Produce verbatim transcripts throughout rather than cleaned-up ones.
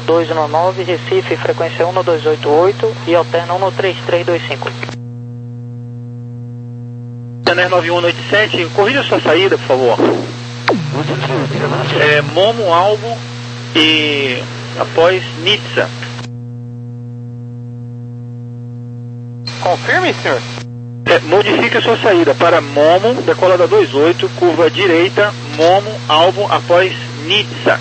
dois um nove, Recife, frequência um dois oito oito e alterna um três três dois cinco. Tener nove um oito sete, corrija sua saída, por favor. É, Momo, Albo e após Nizza. Confirme, senhor. É, modifique a sua saída para Momo, decolada dois oito, curva direita, Momo, Albo após Nizza.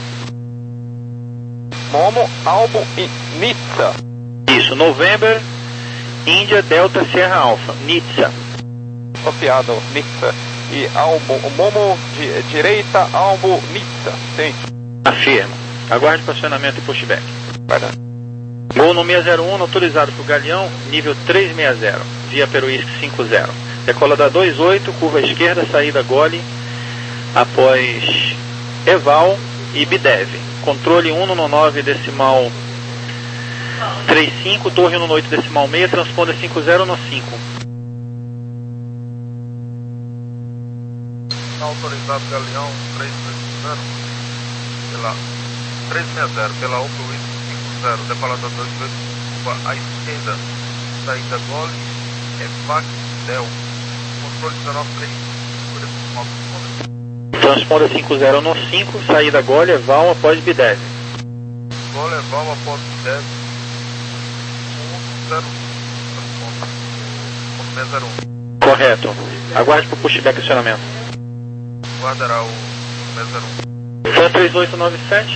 Momo, Albo e Nizza. Isso, November, Índia, Delta, Sierra Alpha, Nizza. Copiado, Nizza. E Albo, Momo, di, direita, Albo, Nizza. Sim. Afirma. Aguarde posicionamento e pushback. Perdão. Gol no seis zero um, autorizado por Galeão, nível trezentos e sessenta, via Peruísque cinco zero. Decolada dois oito, curva esquerda, saída Gole, após Eval e Bidev. Controle um no nove decimal trinta e cinco, torre um no oito decimal seis, transponder cinco zero no cinco. Autorizado Galeão trezentos e sessenta, pela trezentos e sessenta, pela Opel cinco zero, decolada dois oito, curva à esquerda, saída Gole, Evac, Del, controle dezenove três cinco, Transponder cinco zero no cinco, saída Gole, Eval após Bidev. Gole, Eval após Bidev, um zero seis zero um. Correto. Aguarde para o pushback acionamento. Guardará o seis zero um. Então três oito nove sete.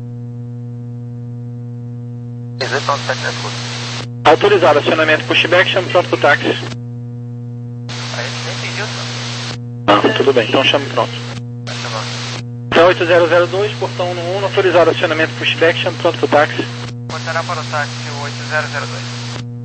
três oito nove sete, Autorizado, acionamento pushback, chame pronto pro táxi. a gente nem pediu, senhor. Ah, tudo bem, então chame pronto. Então oito zero zero dois, portão um, autorizado, acionamento pushback, chame pronto pro táxi. Contará para o táxi o oito zero zero dois.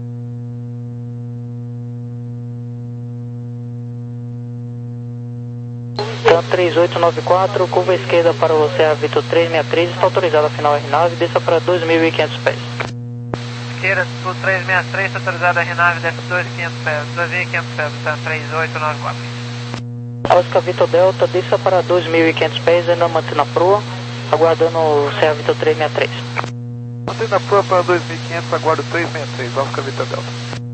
Então três oito nove quatro, curva esquerda para o Serra Vitor trezentos e sessenta e três, está autorizado a final R nove, desça para dois mil e quinhentos pés. Esquerda, sul trezentos e sessenta e três, está autorizado a R nove, desce dois mil e quinhentos pés, dois mil e quinhentos pés, está três oito nove quatro. Oscar Vitor Delta, desça para dois mil e quinhentos pés, ainda mantendo a proa, aguardando o Serra Vitor trezentos e sessenta e três. Mantendo a proa para dois mil e quinhentos, aguardo trezentos e sessenta e três, Oscar Vitor Delta.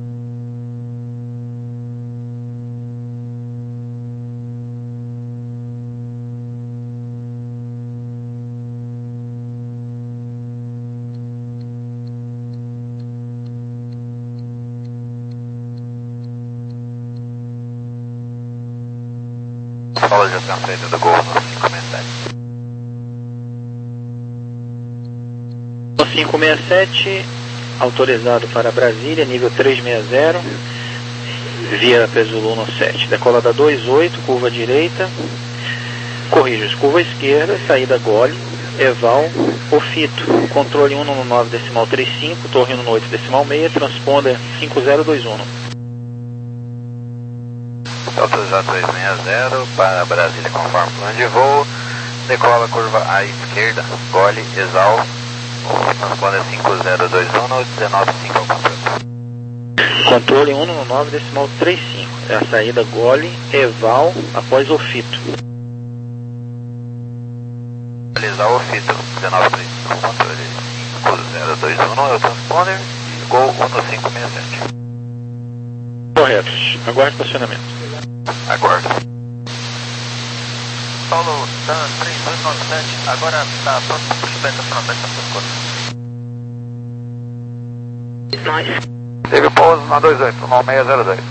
Fala de ação saída do Gol no cinco seis sete. No cinco seis sete, autorizado para Brasília, nível trezentos e sessenta, via Pesulu no sete. Decolada dois oito, curva direita, corrija, curva esquerda, saída Gole, Eval, Ofito, controle um no nove decimal trinta e cinco, torre um no oito decimal seis, transponder cinco zero dois um. Autorizado trezentos e sessenta para Brasília conforme plano de voo. Decola curva à esquerda, Gole, Exal, transponder cinco zero dois um no dezenove cinco ao controle. Controle um no nove decimal trinta e cinco, é a saída Gole, Eval, após Ofito. Realizar o Ofito, dezenove trinta e cinco, controle cinco zero dois um no transponder, Gol um no cinco seis sete. Correto, aguarde estacionamento. Aguardo. Paulo, Dan três dois nove sete, agora está pronto para o pushback acionamento das suas coisas. Nós. Teve pouso na dois oito, no seis zero dois.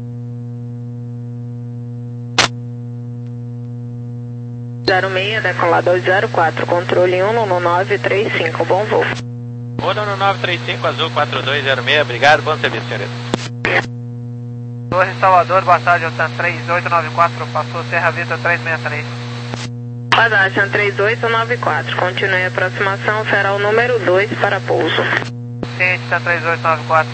zero seis, decolar dois zero quatro, controle um no nove três cinco, bom voo. um no nove três cinco, azul quatro dois zero seis, obrigado, bom serviço, senhorita. Torre Salvador, boa tarde, Altan três oito nove quatro, passou Serra Vitor trezentos e sessenta e três. Padashan três oito nove quatro, continue a aproximação, será o número dois para pouso. Ciente, Altan três oito nove quatro.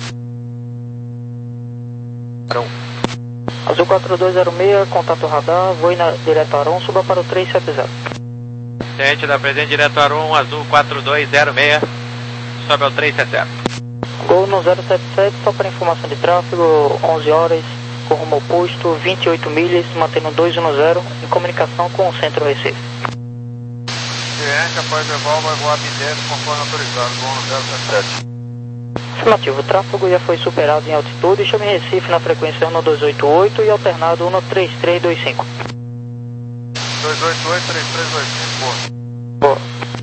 Azul quatro dois zero seis, contato radar, voo na, direto a Aron, suba para o trezentos e setenta. Ciente da presente direto Arum, azul quatro dois zero seis, sobe ao trezentos e setenta. Gol no zero sete sete, só para informação de tráfego, onze horas, com rumo ao posto, vinte e oito milhas, mantendo dois um zero, em comunicação com o centro Recife. Juliette, após devolva a Abidez conforme autorizado, voo zero sete sete. Afirmativo, o tráfego já foi superado em altitude, chame Recife na frequência um dois oito oito e alternado um três três dois cinco. dois oito oito, três três dois cinco, Boa.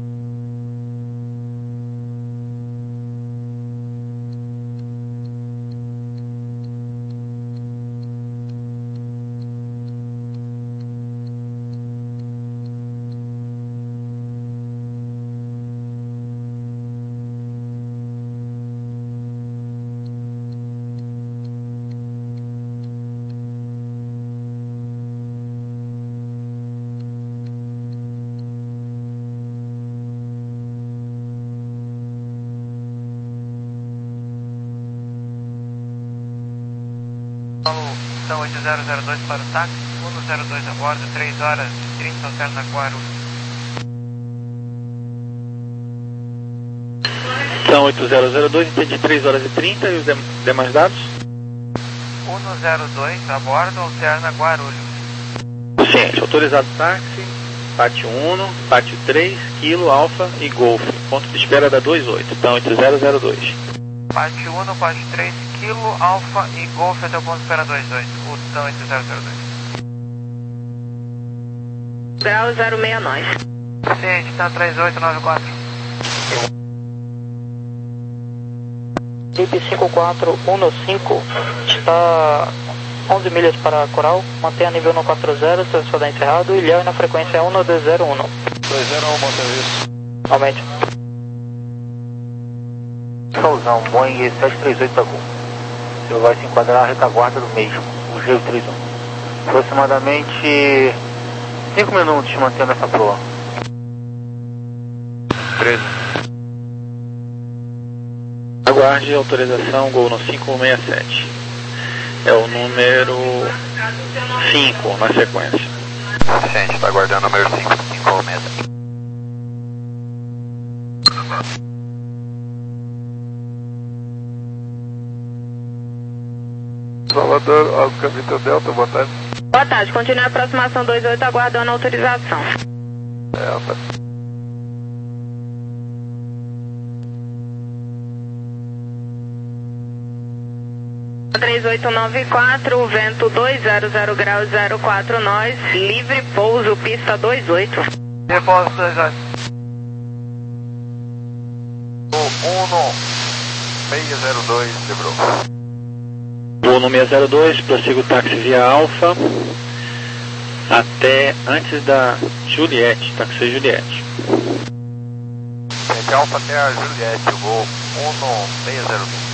Então oito zero zero dois para o táxi, um zero dois a bordo, três horas e trinta, alterna Guarulhos. Então oito zero zero dois, entendi, três horas e trinta, e os dem demais dados? um zero dois a bordo, alterna Guarulhos. Ciente, autorizado táxi, pátio um, pátio três, Kilo, Alfa e Golf. Ponto de espera da dois oito, então oito zero zero dois. Pátio um, pátio três, Kilo, Alfa e Golf até o ponto de espera dois oito, então oito zero zero dois. Grau zero seis nove. Ciente, está três oito nove quatro. Jeep cinco quatro um cinco está onze milhas para Coral, mantenha nível no quatro zero, transferência encerrado, Ilhéu na frequência um dois zero um. dois zero um, Montevideo. Aumente. Solzão, Boeing sete três oito da Gol. Você vai se enquadrar na retaguarda do mesmo, o G trinta e um. Aproximadamente cinco minutos mantendo essa proa. treze. Aguarde autorização Gol no cinco seis sete. É o número cinco na sequência. Ciente, está aguardando o número cinco, cinco seis sete. Salvador, Oscar Vitor Delta, boa tarde. Boa tarde, continue a aproximação dois oito aguardando a autorização. Delta. três oito nove quatro, vento dois zero zero graus zero quatro nós, livre pouso, pista dois oito. Depósito dois oito. um seis zero dois, quebrou. Voo no seis zero dois, prossigo o táxi via Alfa até antes da Juliette, táxi Juliette. Ciente, Alfa até a Juliette, voo um seis zero dois.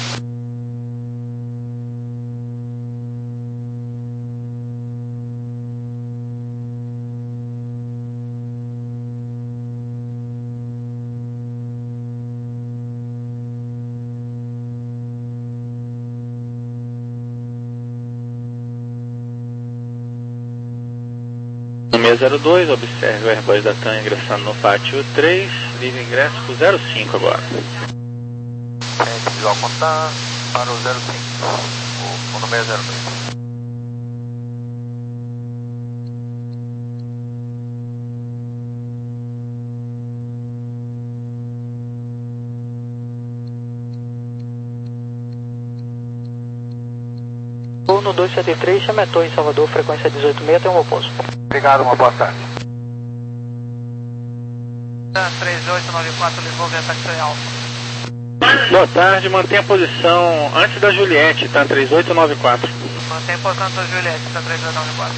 No seis zero dois, observe o Airbus da TAM ingressando no pátio três, livre ingresso para o zero cinco agora. Ciente, visual contar para o zero cinco, o, o no seis zero dois. Voo no dois sete três, chame a torre em Salvador, frequência dezoito seis, tem um oposto. Obrigado, uma boa tarde. três oito nove quatro, levou via táxi Alfa. Boa tarde, mantenha a posição antes da Juliette, tá? três oito nove quatro. Mantém posição da Juliette, está três oito nove quatro.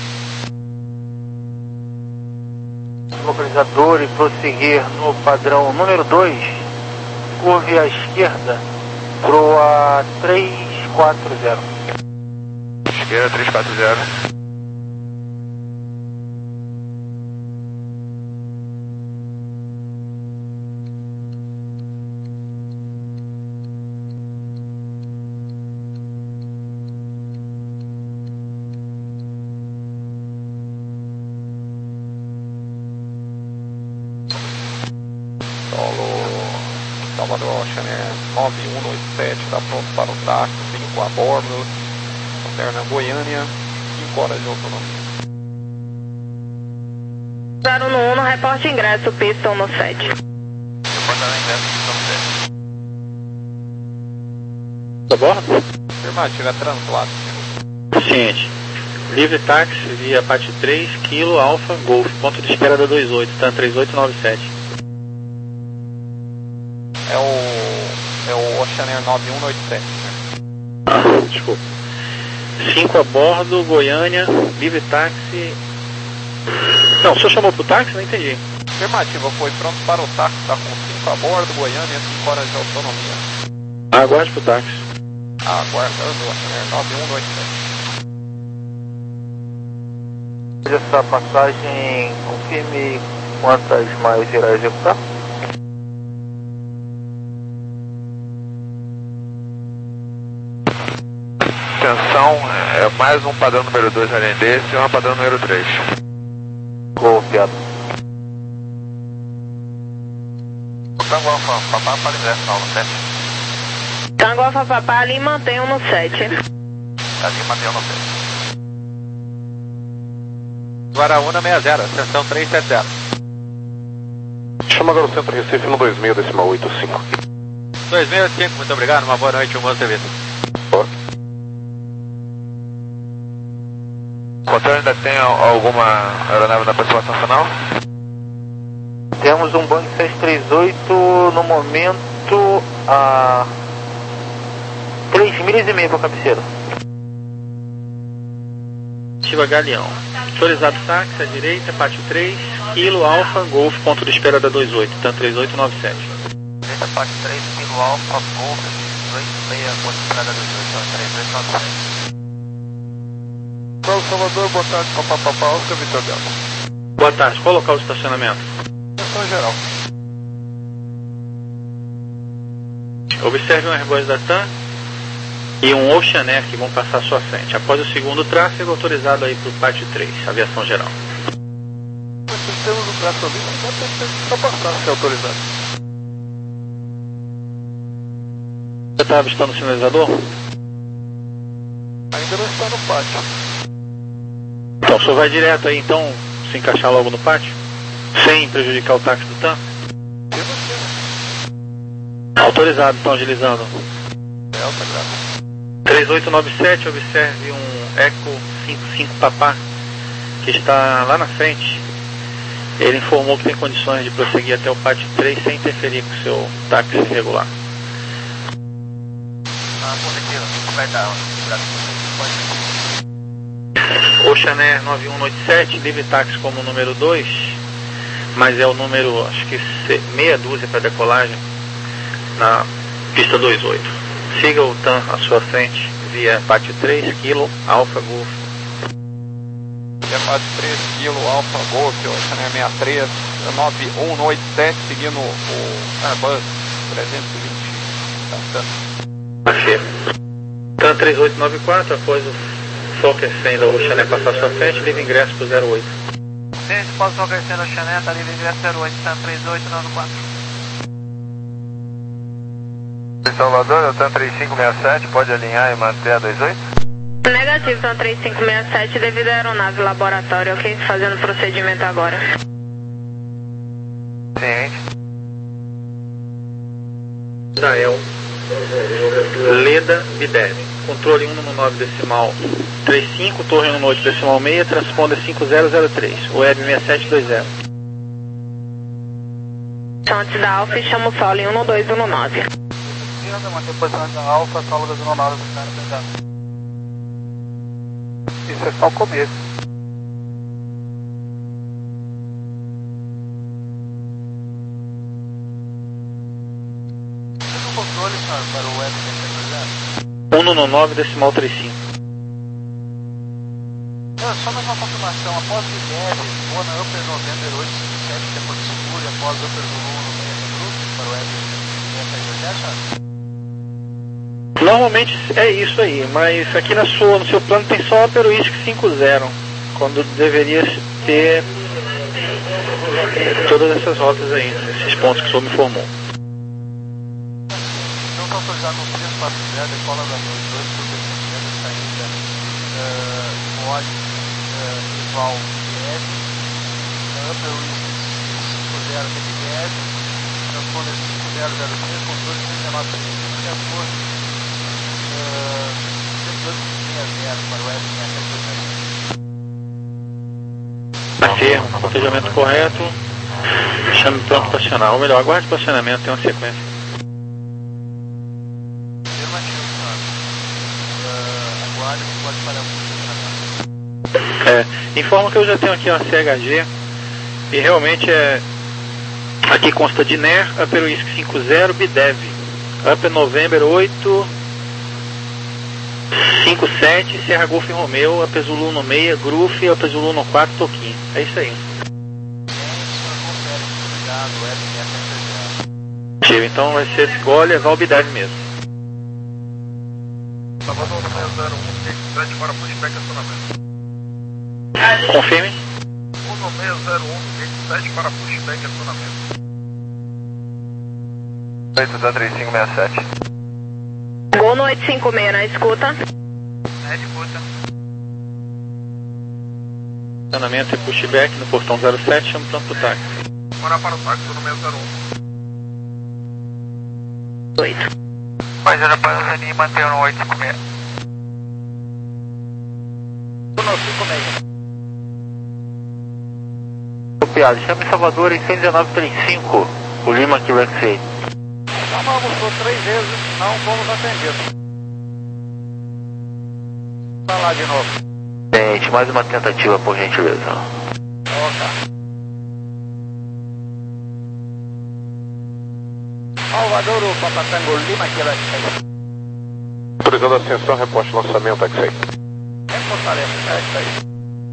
Localizador e prosseguir no padrão número dois, curve à esquerda, proa três quatro zero. Esquerda três quatro zero. Salvador, Ocean nove um oito sete, está pronto para o táxi, cinco a bordo, alterna Goiânia, cinco horas de autonomia. zero no um, reporte ingresso, pista um no sete. Reportar ingresso, pista um no sete. Tá bordo? Afirmativa, translado. Ciente. Livre táxi via P A T três, Kilo, Alfa, Golf. Ponto de espera da vinte e oito, tá três oito nove sete. É o... é o Oceanair nove um oito sete. Ah, desculpa. cinco a bordo, Goiânia, livre táxi... Não, o senhor chamou pro táxi? Não entendi. Afirmativa, foi pronto para o táxi, tá com cinco a bordo, Goiânia, cinco horas de autonomia. Aguarde pro táxi. Aguardando, Oceanair nove um oito sete. Essa passagem, confirme quantas mais irá executar? Atenção, é mais um padrão número dois além desse e um padrão número três. Copiado. Tango Alfa Papá para ingresso no sete. Tango Alfa Papá, ali mantém um no sete. Ali mantém um no sete. Guaraúna sessenta, extensão trezentos e setenta. Chama agora o centro Recife no dois seis, decimal oito cinco. dois seis cinco, muito obrigado, uma boa noite, um bom serviço. O controle ainda tem alguma aeronave na aproximação final? Temos um Boeing sete três oito no momento a três milhas e meia para a cabeceira. Ativa Galeão. Autorizado táxi à direita, P A T três, Kilo, Alfa, Golf, ponto de espera da vinte e oito, tá três oito nove sete. Direita P A T três, Kilo Alfa, Golf, dois seis, ponto de espera da vinte e oito, tá três oito nove sete. Paulo Salvador, boa tarde, Papá Papá, Oscar Vitor Delta. Boa tarde, qual local de estacionamento? Atenção geral. Observe um Airbus da TAM e um Oceanair que vão passar à sua frente. Após o segundo tráfego, autorizado aí para o P A T três, aviação geral. Nós temos um tráfego ali, mas dá para passar, se é autorizado. Você está avistando o sinalizador? Ainda não está no pátio. Então, o senhor vai direto aí, então, se encaixar logo no pátio? Sem prejudicar o táxi do TAM? Eu não sei. Autorizado, então, agilizando. Delta, graças. três oito nove sete, observe um Eco cinco cinco Papá, que está lá na frente. Ele informou que tem condições de prosseguir até o P A T três sem interferir com o seu táxi regular. Ah, positivo, vai dar, pode. Oceanair nove um oito sete, livre táxi como número dois, mas é o número, acho que meia dúzia para decolagem na pista vinte e oito. Siga o TAM à sua frente via P A T três, Kilo, Alfa, Golf. Via P A T três, Kilo, Alfa, Golf, Oceanair sessenta e três, nove um oito sete, seguindo o Airbus trezentos e vinte da TAM. Achei. TAM três oito nove quatro, após o Fokker cem da Oceanair passar à sua frente, livre ingresso para o zero oito. Sim, posso Fokker cem da Oceanair, tá livre ingresso zero oito, tá três oito nove quatro. Salvador, é o TAM três cinco seis sete, pode alinhar e manter a vinte e oito? Negativo, TAM três cinco seis sete, devido à aeronave laboratório, ok? Fazendo procedimento agora. Ciente. Israel, Leda, Bidev. Controle um no nove decimal trinta e cinco, torre um no oito decimal seis, transponder cinco zero zero três, web seis sete dois zero. Antes da Alfa, chama o solo em um no dois um no nove. Manter posição da Alfa, solo da zona nove do cara pesado. Isso é só o começo. Tem um controle, senhor, para o web seis sete dois zero? um no nove decimal trinta e cinco. Não, só mais uma confirmação. Após o I D E V, voa na Upper November oito cinco sete, que é Porto Seguro, e após Upper Zulu no meio do grupo, para o web seis sete dois zero, senhor? Normalmente é isso aí, mas aqui na sua, no seu plano tem só a Peruístic cinco zero, quando deveria ter todas essas rotas aí, esses pontos que o senhor me informou. Não está autorizado no três quatro zero, decola da dois dois por descida, saída uh, mod uh, rival I D E V, Upper Whisky cinco zero B T S, transponder cinco zero zero três, controle cento e dezenove trinta, retorno cento e dois sessenta para o Web seis sete dois zero. Afirma, planejamento correto, chame pronto para acionar, ou melhor, aguarde para acionamento, tem uma sequência. Afirmativo, senhor. Uh, aguarde, pode parar o funcionamento. É, informo que eu já tenho aqui uma C H G e realmente é. Aqui consta de N E R, Upper Whisky cinco zero, B D E V, Upper November oito cinco sete, Serra Golf Romeo, Upper Zulu no seis, Groove, Upper Zulu no quatro, Toquinho. É isso aí. Então vai ser Gole, Val, B D E V mesmo. Salvador no seis zero um, gate sete para pushback acionamento. Confirme. um no seis zero um, gate sete para pushback acionamento. oito zero três cinco seis sete. Gol no oito cinco seis na escuta. É, escuta. Acionamento e pushback no portão zero sete, chama pronto pro táxi. Bora para o táxi no seis zero um. oito. Mas era para a linha manter no oito cinco seis. um cinco seis. Copiado, chame Salvador em cento e dezenove trinta e cinco, o Lima que vai ser. Chamamos por três vezes, não fomos atendidos. Vai lá de novo. Gente, mais uma tentativa, por gentileza. Ok. Salvador, o Papatango Lima que vai ser. Autorizando a ascensão, reposte lançamento, X seis. Reportaremos, é isso aí.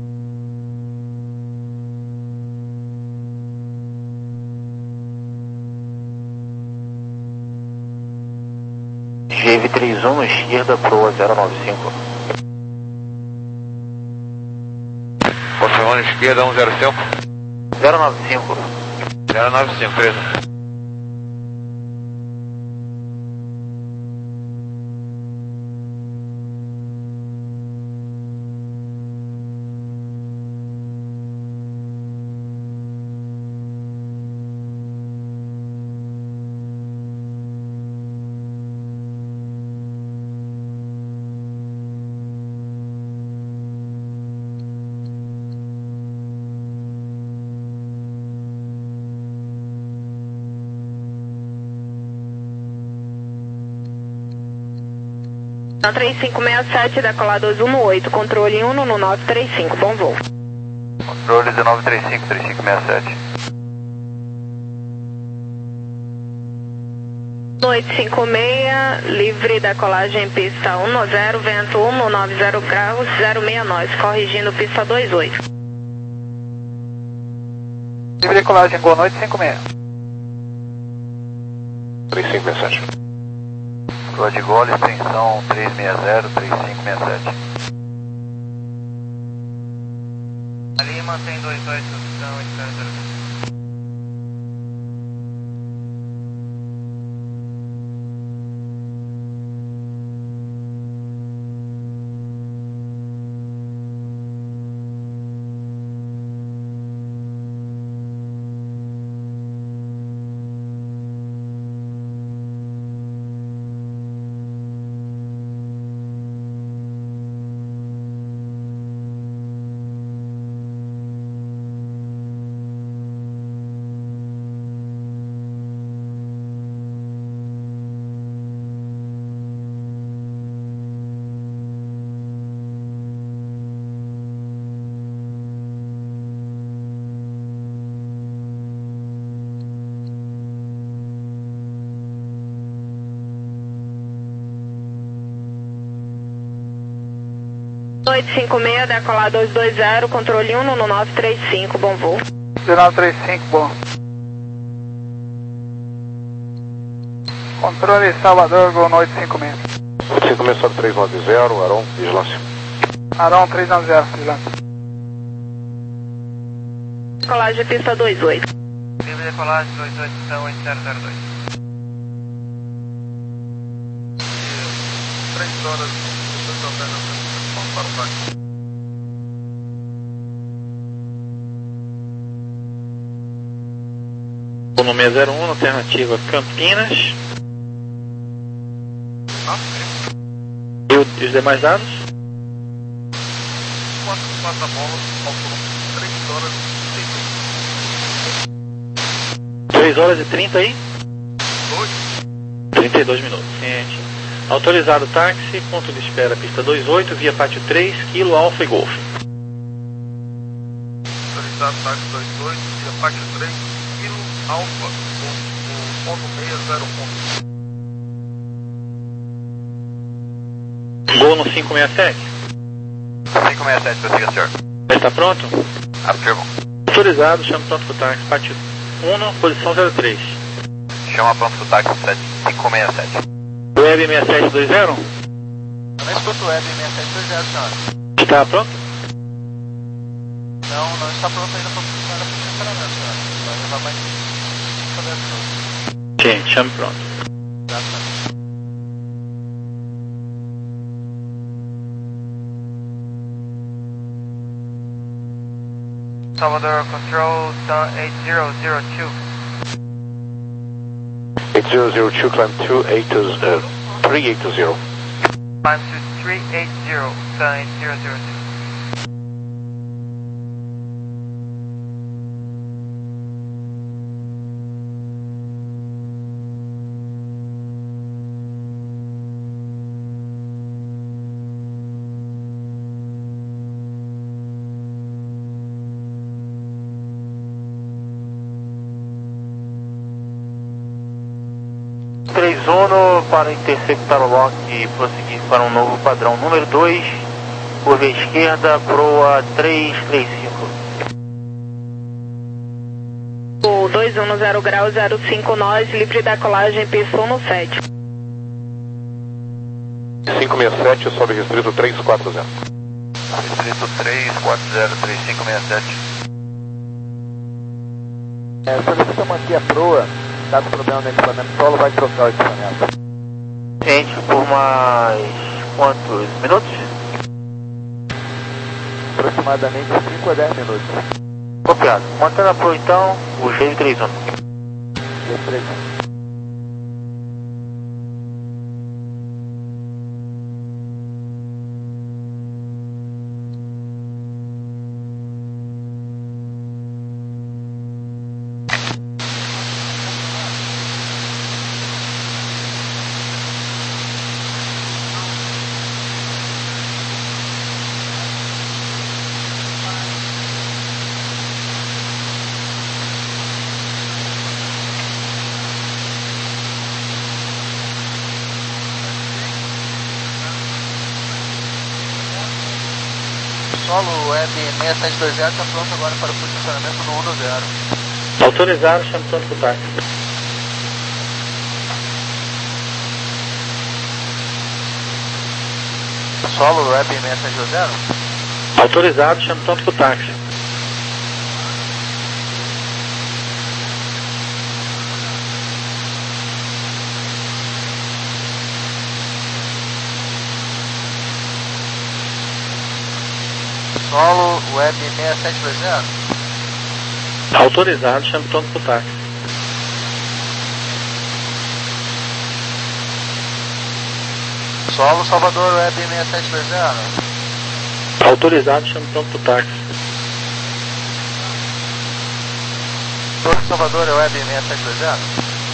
G V trinta e um na esquerda, Proa zero nove cinco. Confirmando esquerda um zero cinco. zero nove cinco. zero nove cinco, três um. três cinco seis sete, decolar dois um no oito, controle um no nove três cinco, bom voo. Controle dezenove trinta e cinco, trinta e cinco sessenta e sete. oito cinco seis, livre decolagem pista um no zero, vento um no nove zero graus, zero seis nove, corrigindo pista dois oito. Livre decolagem, boa noite, cinco seis. três cinco seis sete. Proa de Gole, extensão três seis zero, três cinco seis sete. Ali mantém dois oito, opção oito. oito cinco seis, decolar dois dois zero, controle um no nove três cinco, bom voo. nove três cinco, bom. Controle Salvador, Gol Noite cinco seis. cinco seis sobe três nove zero, Aron, vigilância. Aron três nove zero, vigilância. Decolagem pista dois oito. Livre decolagem dois oito, então oito zero zero dois. três horas, vamos para o táxi. Gol no seis zero um, alternativa Campinas. Ah, E, o, e os demais dados? quatro quatro da bola, faltam três horas e três horas e trinta aí? dois. trinta e dois minutos. Gente. Autorizado táxi, ponto de espera, pista vinte e oito, via pátio três, Kilo Alfa e Golf. Autorizado táxi dois dois, via pátio três, Kilo Alfa, o, o ponto seis zero um. Gol no cinco seis sete. cinco seis sete, prossiga, senhor. Já está pronto? Afirmo. Autorizado, chama pronto pro táxi, pátio um, posição zero três. Chama pronto pro táxi cinco seis sete. Web seis sete dois zero? Eu não escuto o web seis sete dois zero, senhor. Está pronto? Não, não está pronto ainda para funcionar a funcionamento, senhor. Vai levar mais cinco minutos. Gente, chame pronto. Exatamente. Salvador Control eight zero zero two. eight zero zero two, climb two eight zero, three eight zero. Climb to three eight zero, eight zero zero two. três um para interceptar o lock e prosseguir para um novo padrão número dois, curva esquerda, proa três três cinco. O dois um zero grau zero cinco nós, livre da colagem pista no sete. cinco seis sete, sobe restrito três quatro zero. Distrito três quatro zero três cinco seis sete. É, solicita manter a proa, caso problema no equipamento solo, vai trocar o equipamento. Gente, por mais quantos minutos? Aproximadamente cinco a dez minutos. Copiado. Mantendo a proa então, o G três um. G três um. Solo web seis sete dois zero está pronto agora para o posicionamento no um zero. Autorizado, chama pronto pro táxi. Solo web seis sete dois zero? Autorizado, chama pronto pro táxi. Solo web seis sete dois zero? Autorizado, chama pronto pro táxi. Solo Salvador web seis sete dois zero? Autorizado, chama pronto pro táxi. Solo Salvador web seis sete dois zero?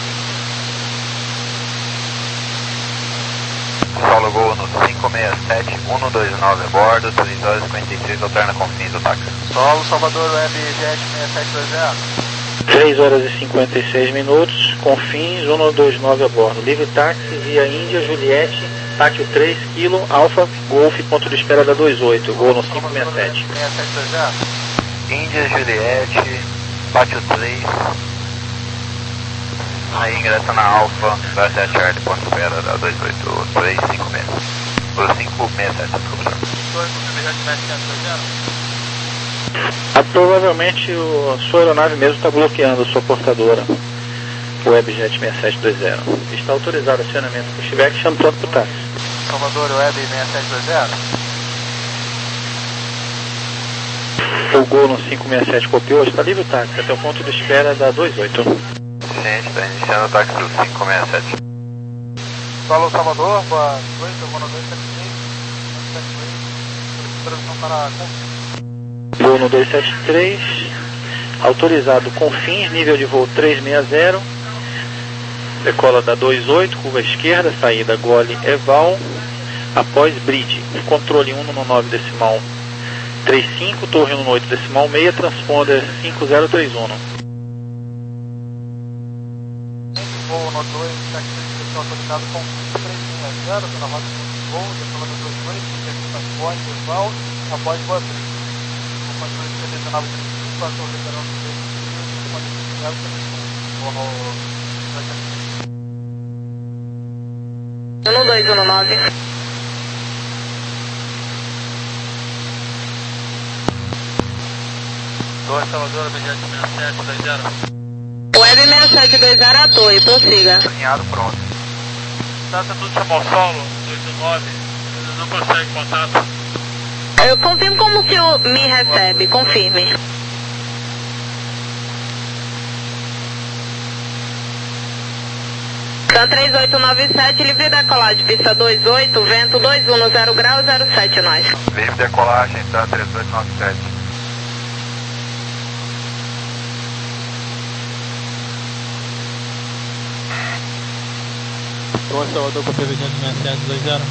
Solo Gol no cinco seis sete, um dois nove a bordo, três horas e cinquenta e três, alterna com fins do táxi. Solo Salvador web Jet seis sete dois zero? três horas e cinquenta e seis minutos, com fins um dois nove a bordo. Livre táxi via Índia, Juliette, pátio três, Kilo, Alfa, Golf, ponto de espera da vinte e oito, gol no cinco seis sete. seis sete dois zero? Índia, Juliette, pátio três. Aí ingressa na Alfa, vai ser a Charlie, ponto de espera da vinte e oito, três cinco seis. Ou cinco seis sete, desculpa. Ah, provavelmente o, a sua aeronave mesmo está bloqueando a sua portadora, o Webjet seis sete dois zero. Está autorizado o acionamento com o Chivec, chama pronto pro táxi. Salvador web seis sete dois zero? O gol no cinco seis sete copiou, está livre o táxi até o ponto de espera da vinte e oito. suficiente, está iniciando o táxi do cinco seis sete. Solo Salvador, boa noite, eu vou no dois sete três, transmissão para Confins. Voo no dois sete três, autorizado Confins, nível de voo trezentos e sessenta, decola da dois oito, curva esquerda, saída Gole Eval, após bridge, controle um no nove decimal trinta e cinco, torre no oito decimal seis, transponder cinco zero três um. Voo no dois sete três, autorizado com trezentos e sessenta, pela rota de voo, decola da dois oito, segunda Gole Eval, após boa bridge. O controle dezenove trinta e cinco, a torre da nove três cinco, voo no um dois um nove. dois Salvador, objeto seis sete dois zero. Web seis sete dois zero a torre, prossiga. Alinhado, pronto. Data do São Paulo, dois um nove, não consegue contato. Eu confirmo como o senhor me recebe, confirme. Can três oito nove sete, livre decolagem, pista dois oito, vento dois um no zero grau, zero sete nós. Livre decolagem, tá três oito nove sete. Pronto, Salvador, com P V seis sete dois zero.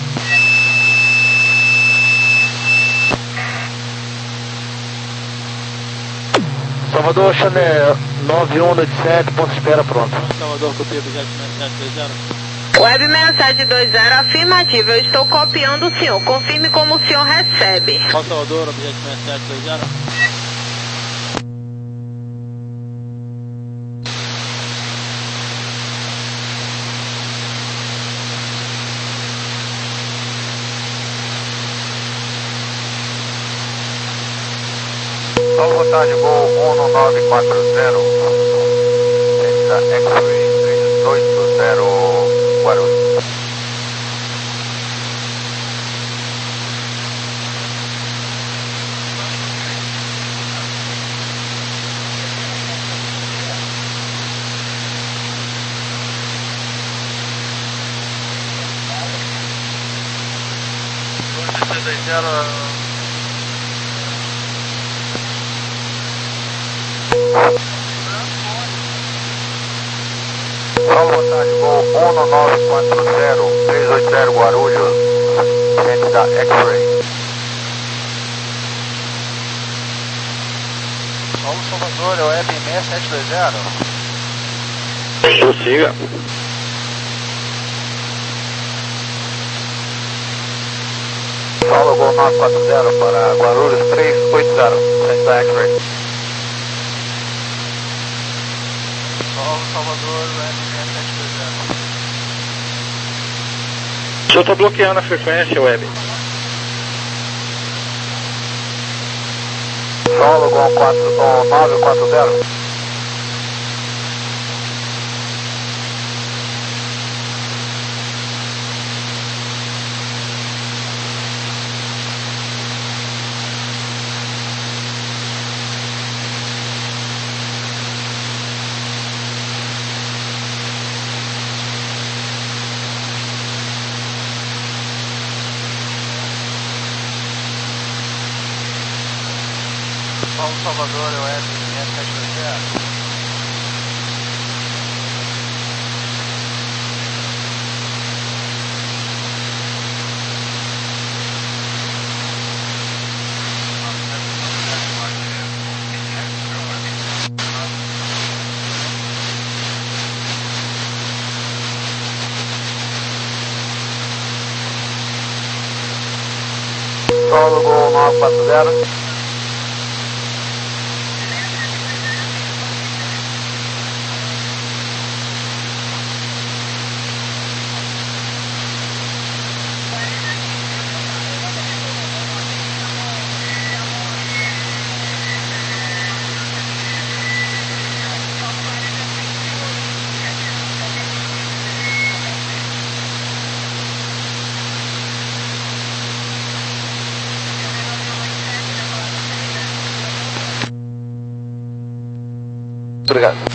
Salvador, Chanel nove um oito sete, ponto de espera, pronto. Salvador, com P V seis sete dois zero. Web seis sete dois zero, afirmativo, eu estou copiando o senhor, confirme como o senhor recebe. Qual Salvador, objeto seis sete dois zero. Solo vantagem, voo um no nove quatro zero, da X-Ray três oito zero, Guarulhos. dois dois zero. Solo vantagem, voo um no nove quatro zero, três oito zero, Guarulhos, frente da X-Ray. Paulo Salvador, é o Web seis sete dois zero. Prossiga. Solo Gol nove quatro zero para Guarulhos três oito zero, frente da X-Ray. Paulo Salvador, Web seis sete dois zero. O senhor está bloqueando a frequência, Web. Solo Gol nove quatro zero. Paulo Salvador, é o Web seis sete dois zero. Solo Gol nove quatro zero. Obrigado.